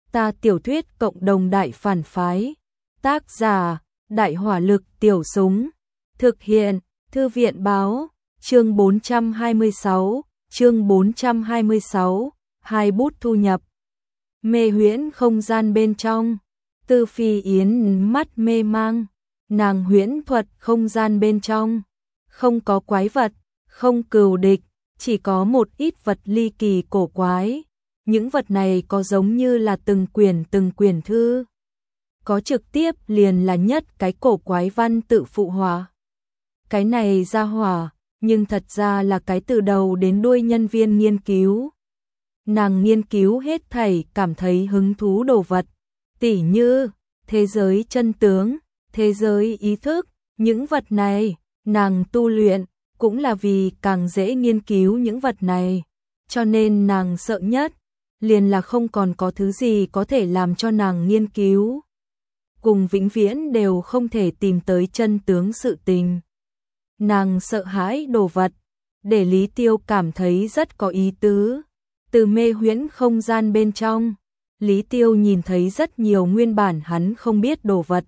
Ta tiểu thuyết cộng đồng đại phản phái. Tác giả: Đại hỏa lực tiểu súng. Thực hiện: Thư viện báo. Chương 426, chương 426, hai bút thu nhập. Mê huyễn không gian bên trong. Tư Phi Yến mắt mê mang. Nàng huyễn thuật không gian bên trong. Không có quái vật, không cừu địch, chỉ có một ít vật ly kỳ cổ quái. Những vật này có giống như là từng quyển thư. Có trực tiếp liền là nhất cái cổ quái văn tự phụ họa. Cái này ra hỏa, nhưng thật ra là cái từ đầu đến đuôi nhân viên nghiên cứu. Nàng nghiên cứu hết thảy cảm thấy hứng thú đồ vật, tỉ như thế giới chân tướng, thế giới ý thức, những vật này, nàng tu luyện cũng là vì càng dễ nghiên cứu những vật này, cho nên nàng sợ nhất liền là không còn có thứ gì có thể làm cho nàng nghiên cứu. Cùng vĩnh viễn đều không thể tìm tới chân tướng sự tình. Nàng sợ hãi đồ vật, để Lý Tiêu cảm thấy rất có ý tứ. Từ mê huyễn không gian bên trong, Lý Tiêu nhìn thấy rất nhiều nguyên bản hắn không biết đồ vật.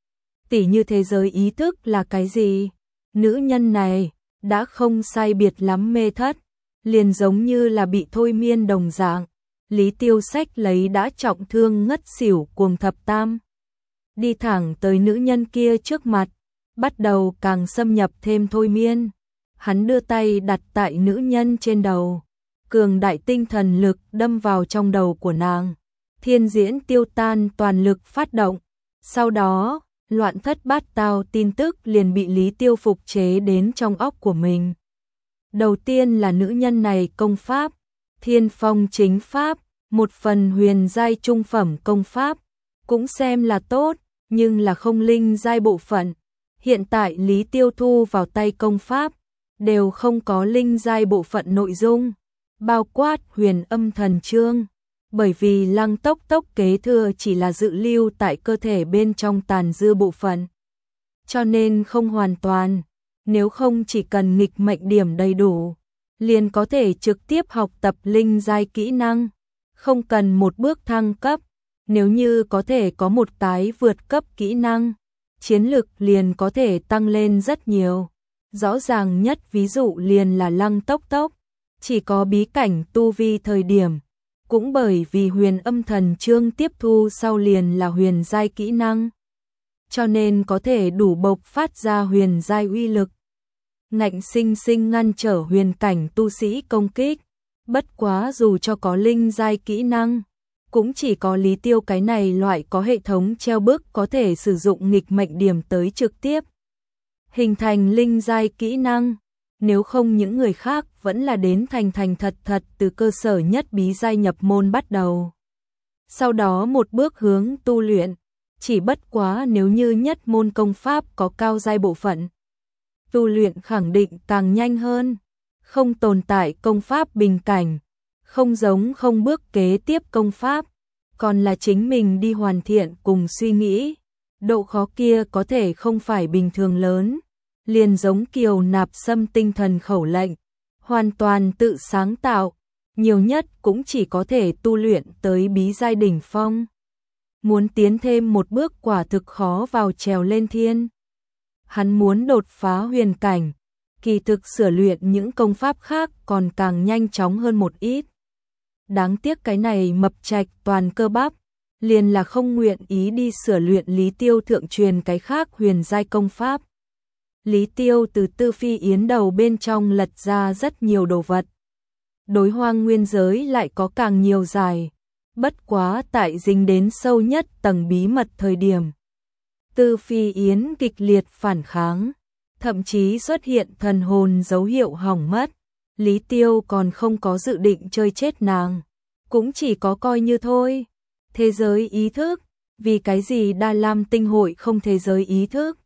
Tỉ như thế giới ý thức là cái gì? Nữ nhân này đã không sai biệt lắm mê thất, liền giống như là bị thôi miên đồng dạng. Lý Tiêu xách lấy đã trọng thương ngất xỉu cuồng thập tam, đi thẳng tới nữ nhân kia trước mặt, bắt đầu càng xâm nhập thêm thôi miên. Hắn đưa tay đặt tại nữ nhân trên đầu, cường đại tinh thần lực đâm vào trong đầu của nàng. Thiên diễn tiêu tan toàn lực phát động, sau đó loạn thất bát tao tin tức liền bị Lý Tiêu phục chế đến trong óc của mình. Đầu tiên là nữ nhân này công pháp, Thiên Phong chính pháp, một phần huyền giai trung phẩm công pháp, cũng xem là tốt, nhưng là không linh giai bộ phận. Hiện tại Lý Tiêu thu vào tay công pháp, đều không có linh giai bộ phận nội dung, bao quát huyền âm thần chương. Bởi vì Lăng Tốc Tốc kế thừa chỉ là dự lưu tại cơ thể bên trong tàn dư bộ phận, cho nên không hoàn toàn. Nếu không chỉ cần nghịch mệnh điểm đầy đủ, liền có thể trực tiếp học tập linh giai kỹ năng, không cần một bước thăng cấp. Nếu như có thể có một tái vượt cấp kỹ năng, chiến lực liền có thể tăng lên rất nhiều. Rõ ràng nhất ví dụ liền là Lăng Tốc Tốc, chỉ có bí cảnh tu vi thời điểm, cũng bởi vì huyền âm thần chương tiếp thu sau liền là huyền giai kỹ năng, cho nên có thể đủ bộc phát ra huyền giai uy lực, ngạnh sinh sinh ngăn trở huyền cảnh tu sĩ công kích. Bất quá dù cho có linh giai kỹ năng, cũng chỉ có Lý Tiêu cái này loại có hệ thống treo bức có thể sử dụng nghịch mệnh điểm tới trực tiếp hình thành linh giai kỹ năng. Nếu không những người khác vẫn là đến thành thật từ cơ sở nhất bí giai nhập môn bắt đầu, sau đó một bước hướng tu luyện. Chỉ bất quá nếu như nhất môn công pháp có cao giai bộ phận, tu luyện khẳng định càng nhanh hơn. Không tồn tại công pháp bình cảnh, không giống không bước kế tiếp công pháp, còn là chính mình đi hoàn thiện cùng suy nghĩ. Độ khó kia có thể không phải bình thường lớn, liền giống Kiều Nạp Sâm tinh thần khẩu lệnh, hoàn toàn tự sáng tạo, nhiều nhất cũng chỉ có thể tu luyện tới bí giai đỉnh phong. Muốn tiến thêm một bước quả thực khó vào trèo lên thiên. Hắn muốn đột phá huyền cảnh, kỳ thực sửa luyện những công pháp khác còn càng nhanh chóng hơn một ít. Đáng tiếc cái này mập trạch toàn cơ bắp, liền là không nguyện ý đi sửa luyện Lý Tiêu thượng truyền cái khác huyền giai công pháp. Lý Tiêu từ Tư Phi Yến đầu bên trong lật ra rất nhiều đồ vật. Đối hoang nguyên giới lại có càng nhiều giải. Bất quá tại dính đến sâu nhất tầng bí mật thời điểm, Tư Phi Yến kịch liệt phản kháng, thậm chí xuất hiện thần hồn dấu hiệu hỏng mất. Lý Tiêu còn không có dự định chơi chết nàng, cũng chỉ có coi như thôi. Thế giới ý thức, vì cái gì Đa Lam tinh hội không thế giới ý thức?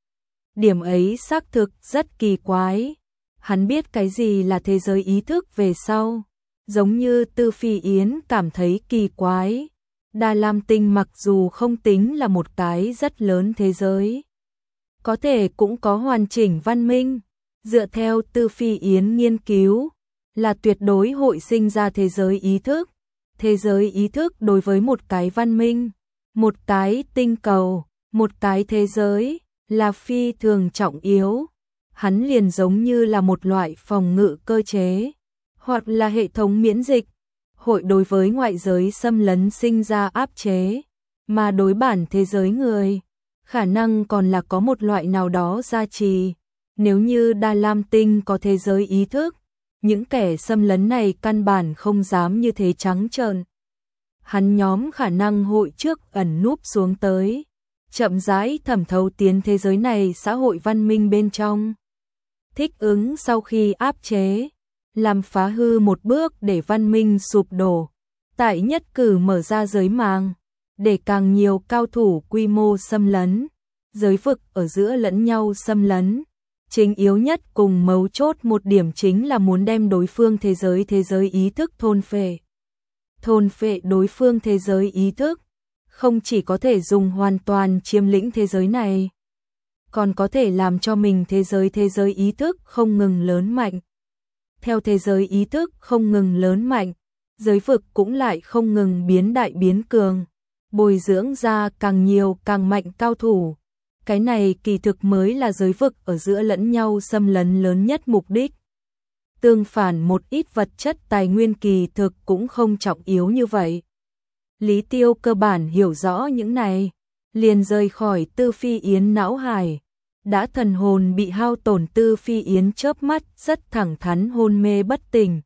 Điểm ấy xác thực rất kỳ quái. Hắn biết cái gì là thế giới ý thức về sau, giống như Tư Phi Yến cảm thấy kỳ quái. Đa Lam tinh mặc dù không tính là một cái rất lớn thế giới, có thể cũng có hoàn chỉnh văn minh. Dựa theo Tư Phi Yến nghiên cứu, là tuyệt đối hội sinh ra thế giới ý thức, thế giới ý thức đối với một cái văn minh, một cái tinh cầu, một cái thế giới là phi thường trọng yếu. Hắn liền giống như là một loại phòng ngự cơ chế, hoặc là hệ thống miễn dịch, hội đối với ngoại giới xâm lấn sinh ra áp chế, mà đối bản thế giới người, khả năng còn là có một loại nào đó gia trì. Nếu như Đa Lam Tinh có thế giới ý thức, những kẻ xâm lấn này căn bản không dám như thế trắng trợn. Hắn nhóm khả năng hội trước ẩn núp xuống tới, chậm rãi thẩm thấu tiến thế giới này xã hội văn minh bên trong. Thích ứng sau khi áp chế, làm phá hư một bước để văn minh sụp đổ, tại nhất cử mở ra giới màng, để càng nhiều cao thủ quy mô xâm lấn, giới vực ở giữa lẫn nhau xâm lấn. Chính yếu nhất cùng mấu chốt một điểm chính là muốn đem đối phương thế giới ý thức thôn phệ. Thôn phệ đối phương thế giới ý thức, không chỉ có thể dùng hoàn toàn chiếm lĩnh thế giới này, còn có thể làm cho mình thế giới ý thức không ngừng lớn mạnh. Theo thế giới ý thức không ngừng lớn mạnh, giới vực cũng lại không ngừng biến đại biến cường, bồi dưỡng ra càng nhiều càng mạnh cao thủ. Cái này kỳ thực mới là giới vực ở giữa lẫn nhau xâm lấn lớn nhất mục đích. Tương phản một ít vật chất tài nguyên kỳ thực cũng không trọng yếu như vậy. Lý Tiêu cơ bản hiểu rõ những này, liền rời khỏi Tư Phi Yến não hải. Đã thần hồn bị hao tổn, Tư Phi Yến chớp mắt rất thẳng thắn hôn mê bất tỉnh.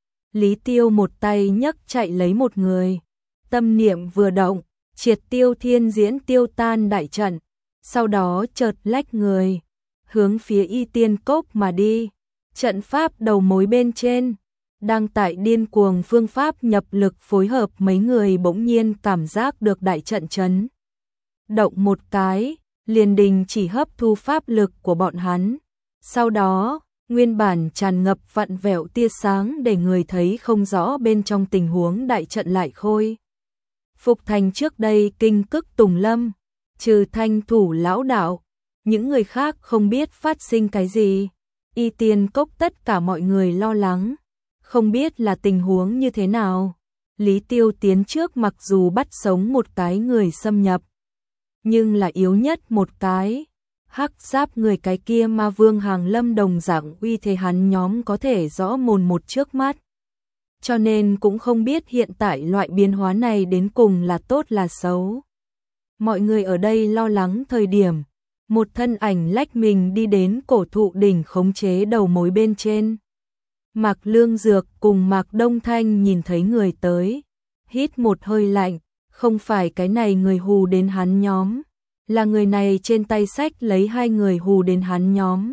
Lý Tiêu một tay nhấc chạy lấy một người, tâm niệm vừa động, triệt tiêu thiên diễn tiêu tan đại trận, sau đó chợt lách người, hướng phía Y Tiên Cốc mà đi. Trận pháp đầu mối bên trên, đang tại điên cuồng phương pháp nhập lực phối hợp, mấy người bỗng nhiên cảm giác được đại trận chấn động một cái, liền đình chỉ hấp thu pháp lực của bọn hắn. Sau đó, nguyên bản tràn ngập vặn vẹo tia sáng để người thấy không rõ bên trong tình huống đại trận lại khôi phục thành trước đây kinh cức tùng lâm, trừ Thanh Thủ lão đạo, những người khác không biết phát sinh cái gì. Y Tiên Cốc tất cả mọi người lo lắng, không biết là tình huống như thế nào. Lý Tiêu tiến trước mặc dù bắt sống một cái người xâm nhập, nhưng là yếu nhất một cái. Hắc giáp người cái kia ma vương hàng lâm đồng dạng uy thế hắn nhóm có thể rõ mồn một trước mắt. Cho nên cũng không biết hiện tại loại biến hóa này đến cùng là tốt là xấu. Mọi người ở đây lo lắng thời điểm, một thân ảnh lách mình đi đến cổ thụ đỉnh khống chế đầu mối bên trên. Mạc Lương Dược cùng Mạc Đông Thanh nhìn thấy người tới, hít một hơi lạnh, không phải cái này người hù đến hắn nhóm, là người này trên tay xách lấy hai người hù đến hắn nhóm.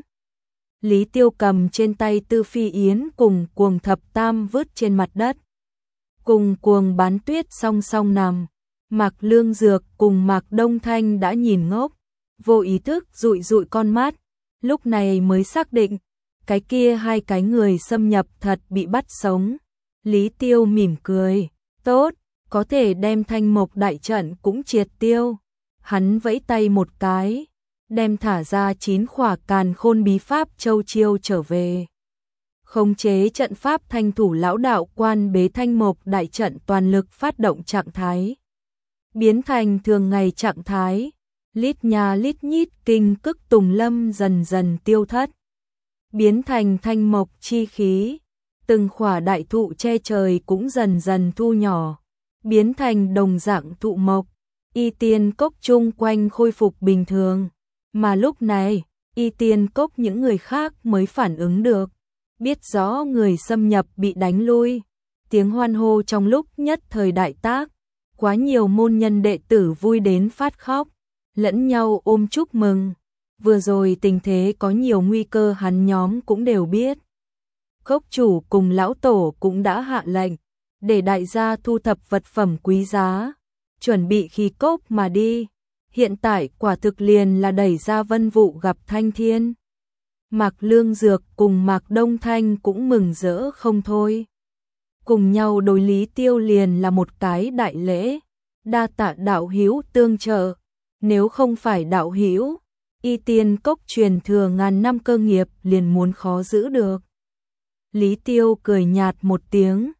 Lý Tiêu cầm trên tay Tư Phi Yến cùng Cuồng Thập Tam vứt trên mặt đất. Cùng Cuồng Bán Tuyết song song nằm, Mạc Lương Dược cùng Mạc Đông Thanh đã nhìn ngốc, vô ý thức dụi dụi con mắt, lúc này mới xác định, cái kia hai cái người xâm nhập thật bị bắt sống. Lý Tiêu mỉm cười, tốt, có thể đem Thanh Mộc đại trận cũng triệt tiêu. Hắn vẫy tay một cái, đem thả ra 9 khỏa càn khôn bí pháp châu chiêu trở về. Khống chế trận pháp, Thanh Thủ lão đạo quan bế Thanh Mộc đại trận toàn lực phát động trạng thái, biến thành thường ngày trạng thái. Lít nha lít nhít kinh cức tùng lâm dần dần tiêu thất, biến thành thanh mộc chi khí. Từng khỏa đại thụ che trời cũng dần dần thu nhỏ, biến thành đồng dạng thụ mộc. Y Tiên Cốc chung quanh khôi phục bình thường. Mà lúc này, Y Tiên Cốc những người khác mới phản ứng được, biết rõ người xâm nhập bị đánh lui. Tiếng hoan hô trong lúc nhất thời đại tác, quá nhiều môn nhân đệ tử vui đến phát khóc, lẫn nhau ôm chúc mừng. Vừa rồi tình thế có nhiều nguy cơ hắn nhóm cũng đều biết. Cốc chủ cùng lão tổ cũng đã hạ lệnh, để đại gia thu thập vật phẩm quý giá, chuẩn bị khí cốc mà đi. Hiện tại quả thực liền là đẩy ra vân vụ gặp thanh thiên. Mạc Lương Dược cùng Mạc Đông Thanh cũng mừng rỡ không thôi. Cùng nhau đối Lý Tiêu liền là một cái đại lễ, đa tạ đạo hữu tương trợ. Nếu không phải đạo hữu, Y Tiên Cốc truyền thừa ngàn năm cơ nghiệp liền muốn khó giữ được. Lý Tiêu cười nhạt một tiếng,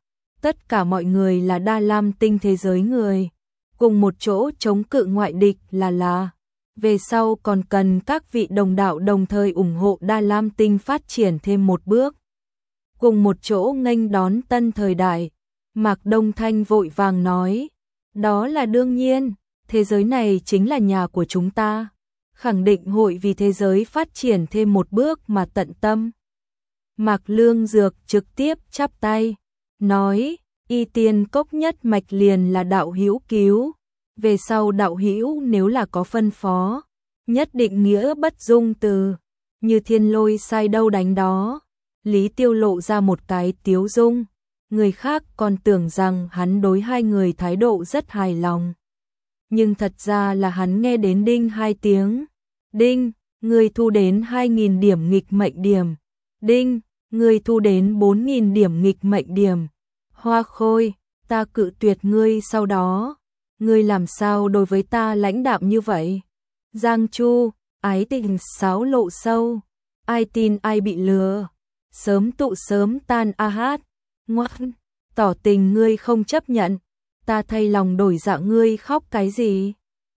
tất cả mọi người là Đa Lam Tinh thế giới người, cùng một chỗ chống cự ngoại địch là. Về sau còn cần các vị đồng đạo đồng thời ủng hộ Đa Lam Tinh phát triển thêm một bước. Cùng một chỗ nghênh đón tân thời đại, Mạc Đông Thanh vội vàng nói, đó là đương nhiên, thế giới này chính là nhà của chúng ta, khẳng định hội vì thế giới phát triển thêm một bước mà tận tâm. Mạc Lương Dược trực tiếp chắp tay, nói, y tiên cốc nhất mạch liền là đạo hữu cứu, về sau đạo hữu nếu là có phân phó, nhất định nghĩa bất dung từ, như thiên lôi sai đâu đánh đó. Lý Tiêu lộ ra một cái tiếu dung, người khác còn tưởng rằng hắn đối hai người thái độ rất hài lòng. Nhưng thật ra là hắn nghe đến đinh hai tiếng. Đinh, người thu đến 2.000 điểm nghịch mệnh điểm. Đinh, người thu đến 4.000 điểm nghịch mệnh điểm. Hoa Khôi, ta cự tuyệt ngươi sau đó. Ngươi làm sao đối với ta lãnh đạm như vậy? Giang Chu, ái tình sáo lộ sâu. Ai tin ai bị lừa. Sớm tụ sớm tan a hát. Ngoan, tỏ tình ngươi không chấp nhận. Ta thay lòng đổi dạ ngươi khóc cái gì?